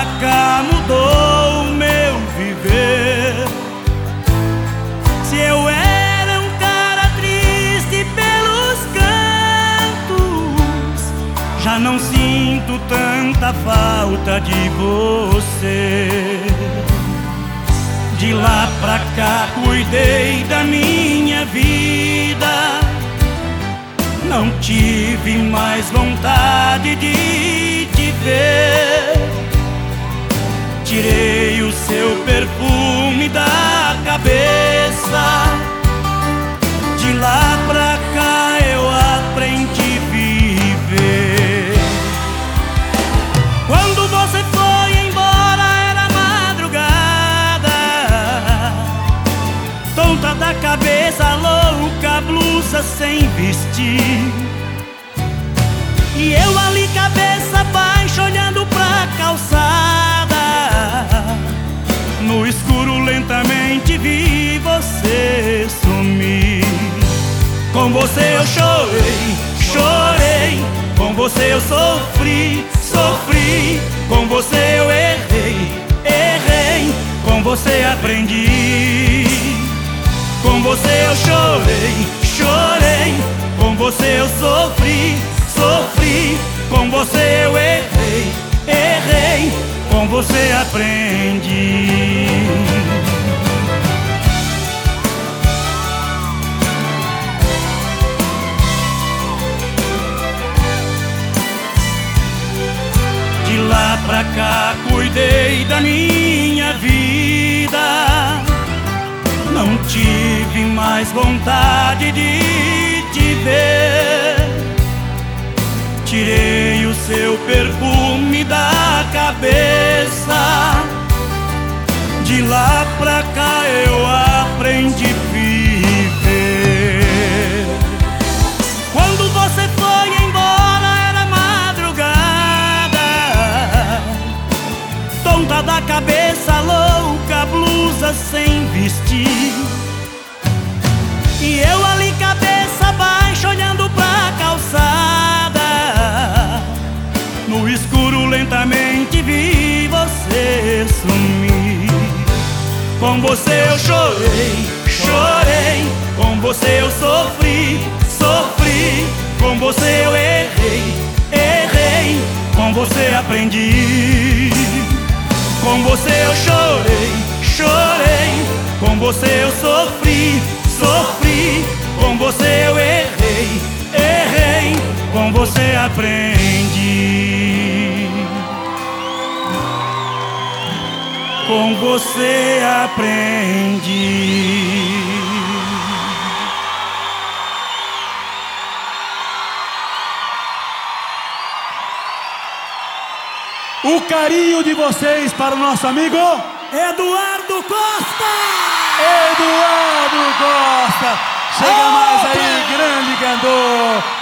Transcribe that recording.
pra cá mudou o meu viver. Se eu era um cara triste pelos cantos, já não sinto tanta falta de você. De lá pra cá cuidei da minha vida, não tive mais vontade de te ver. Tirei o seu perfume da cabeça. De lá pra cá eu aprendi a viver. Quando você foi embora era madrugada, tonta da cabeça, louca, blusa sem vestir. E eu ali cabeça baixa olhando pra calçada. No escuro lentamente vi você sumir. Com você eu chorei, chorei. Com você eu sofri, sofri. Com você eu errei, errei. Com você aprendi. Com você eu chorei, chorei. Com você eu sofri, sofri. Com você eu errei, errei. Com você aprendi. De lá pra cá cuidei da minha vida, não tive mais vontade de te ver. Tirei o seu perfume da cabeça. De lá pra cá eu aprendi a viver. Quando você foi embora era madrugada, tonta da cabeça, louca, blusa sem vestir. E eu ali cabeça baixa olhando pra calçada. No escuro lentamente vi você sumir. Com você eu chorei, chorei. Com você eu sofri, sofri. Com você eu errei, errei. Com você aprendi. Com você eu chorei, chorei. Com você eu sofri, sofri. Com você eu errei, errei. Com você aprendi. Com você aprendi. O carinho de vocês para o nosso amigo Eduardo Costa! Eduardo Costa. Chega mais aí, grande cantor.